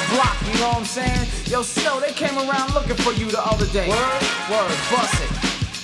block, you know what I'm saying? Yo, Snow, they came around looking for you the other day. Word, bust it.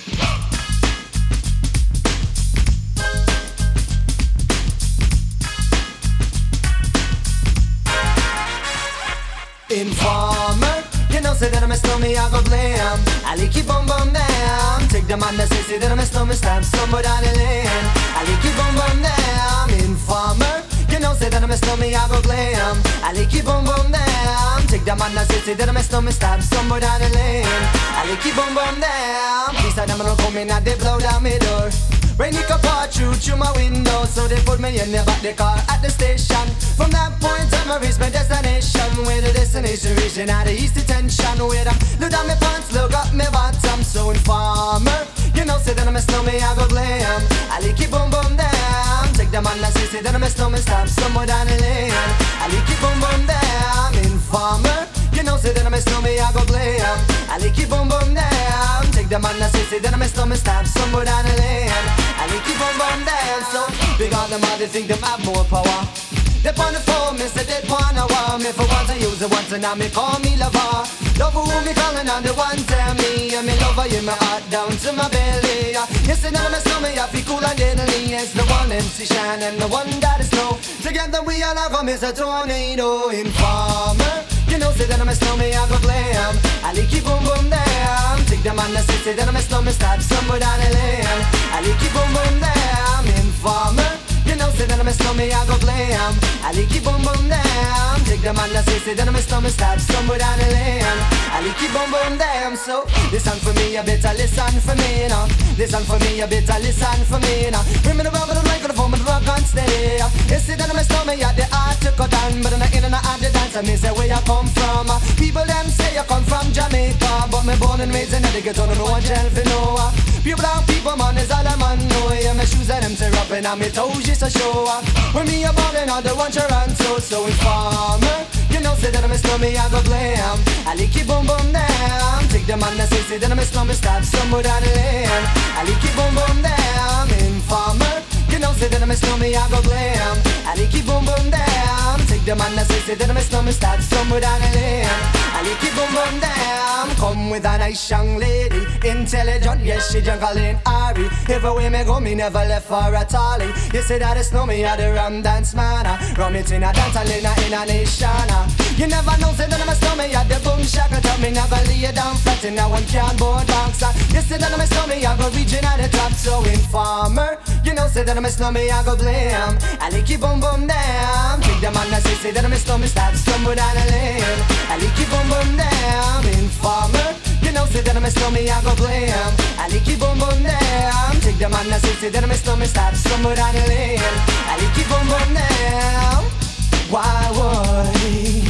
Informer, you know say that I miss me, I go blame. I like keep on down. Take the man that say that I miss me, stab somebody down the lane. I like keep on down. Informer, you know say that I miss me, I go blame. I like keep on down. Take the man that say that I miss me, stab somebody down the lane. I like keep on down. These are them gonna come in and they blow down my door. Rain it can pour through my window, so they put me in the back the car at the station. From that point on I reach my destination, where the destination region at the east detention. Where I look down my pants, look up my bottom. So informer, you know say that I miss me, I go blame. I like keep boom boom down. Take the man that say that I miss me, stop somewhere down the lane. I like keep boom boom down. Informer, you know say that I miss me, I go blame. I like keep boom boom down. Take the man that say that I miss me, stop somewhere down the lane. I like keep on down. So because them all they think them have more power. They on the phone, me say they wanna want me. For once I use it once and now me call me lover. Love who me calling on the one tell me. And me lover in my heart down to my belly. You say that I'm a stomach, I feel cool and deadly. It's the one MC Shine and the one that is snow. Together we all come as a tornado. Informer, you know say that I'm a stomach, I go blame. I like keep boom boom down. Take the man that say that I'm a stomach, stop somewhere down the lane. I like keep boom boom down. Informer, you know say that I'm a stomach, I go blame. I like keep boom boom down. Take the man that say that I'm a stomach, stop somewhere down the lane. I like keep boom boom down. So listen for me, you better listen for me now. Listen for me, you better listen for me now. Bring me the rubber, the microphone, the rock and steady. You see that I'm a stomach, yeah, the art to cut down, but I'm not in and out the dance. I mean say where you come from. People them say you come from Jamaica, but me born and raised in the ghetto, no one tell for no. People and people, man, is all a man know. Yeah, my shoes and them tear up and my toes just a show. When me a ballin' on the one Toronto, so informer, you know say that I'm a stomach, I go blame. I like keep boom boom down. Take the man that say that I'm a stomach, stop somewhere down the lane. I like keep boom boom down. Informer, you know say that I'm a stomach, I go blame. I like keep boom boom down. Take the man that say that I'm a stomach, stop somewhere down the lane. I like keep boom boom down. Come with a nice young lady, intelligent, yes she jungle in Ari. Everywhere me go, me never left for a tally. You say that it's no me, I the rum dance man. Rum it in a dance, I in a nation. You never know, say that I'm a stomach, I the boom shaka. Tell me never lay down flat in a one cardboard box. You say that I'm a stomach, I go reaching at the top. So informer, you know say that I'm a stomach, I go blame. I like keep boom boom down. Take the man that say that I'm a stomach, stop somewhere down the lane. I like keep boom boom down. Informer, you know say that I'm a stomach, I go blame. I like keep boom boom down. Take the man that say that I'm a stomach, stop somewhere down the lane. I like keep boom boom down. Why would?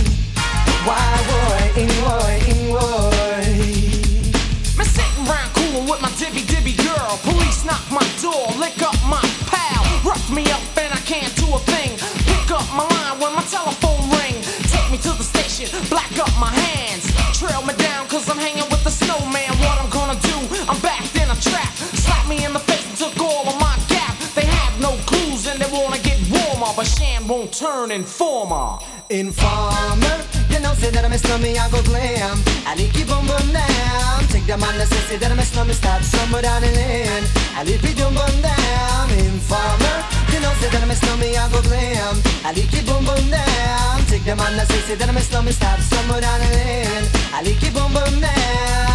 Me sitting round coolin' with my dibby girl. Police knock my door, lick up my pal. Rough me up and I can't do a thing. Pick up my line when my telephone ring. Take me to the station, black up my hands. Trail me down cause I'm hanging with the snowman. What I'm gonna do, I'm backed in a trap. Slapped me in the face and took all of my gap. They have no clues and they wanna get warmer, but Shan won't turn informer. Informer, you know say that I'm a stomach, I go blame. I like keep boom boom down. Take the man that say that I'm a stomach, stop somewhere down the lane. I like keep boom boom down. Informer, you know say that I'm a stomach, I go blame. I like keep boom boom down. Take the man that say that I'm a stomach, stop somewhere down the lane. I like keep boom boom down.